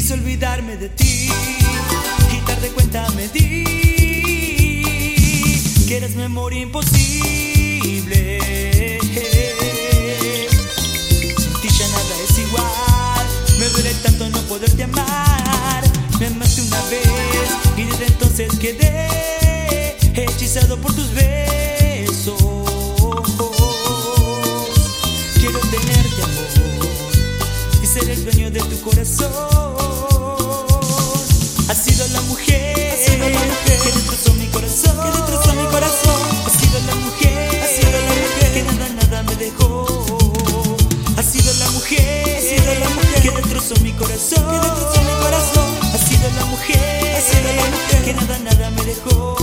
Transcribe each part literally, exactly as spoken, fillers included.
Quise olvidarme de ti y tarde cuenta me di que eres memoria imposible. Sin ti ya nada es igual. Me duele tanto no poderte amar. Me amaste una vez y desde entonces quedé hechizado por tus besos. Quiero tenerte, amor, y ser el dueño de tu corazón. Has sido la mujer, has sido la mujer que destrozó mi corazón, que destrozó mi corazón. Has sido la mujer, has sido la mujer que nada, nada me dejó. Has sido la mujer, has sido la mujer que destrozó mi corazón, que destrozó mi corazón. Has sido la mujer, has sido la mujer que nada, nada me dejó.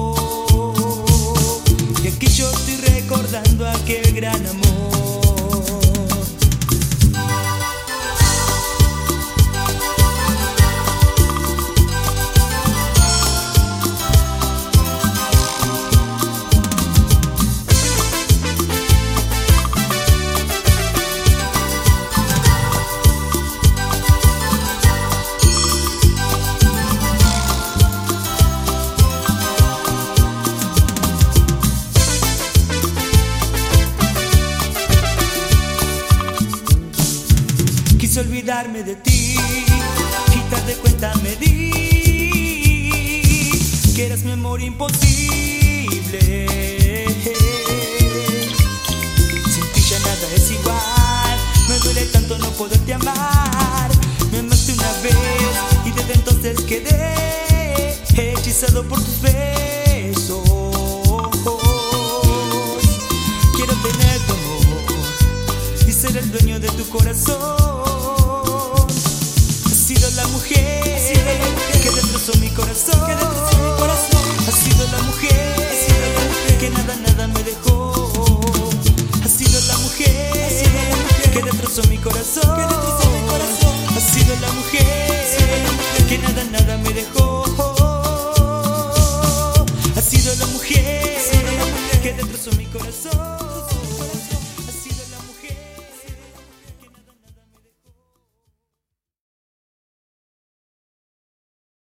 Y aquí yo estoy recordando aquel gran amor. Quise olvidarme de ti y tarde cuenta me di que eras memoria imposible. Sin ti ya nada es igual. Me duele tanto no poderte amar. Me amaste una vez y desde entonces quedé hechizado por tus besos.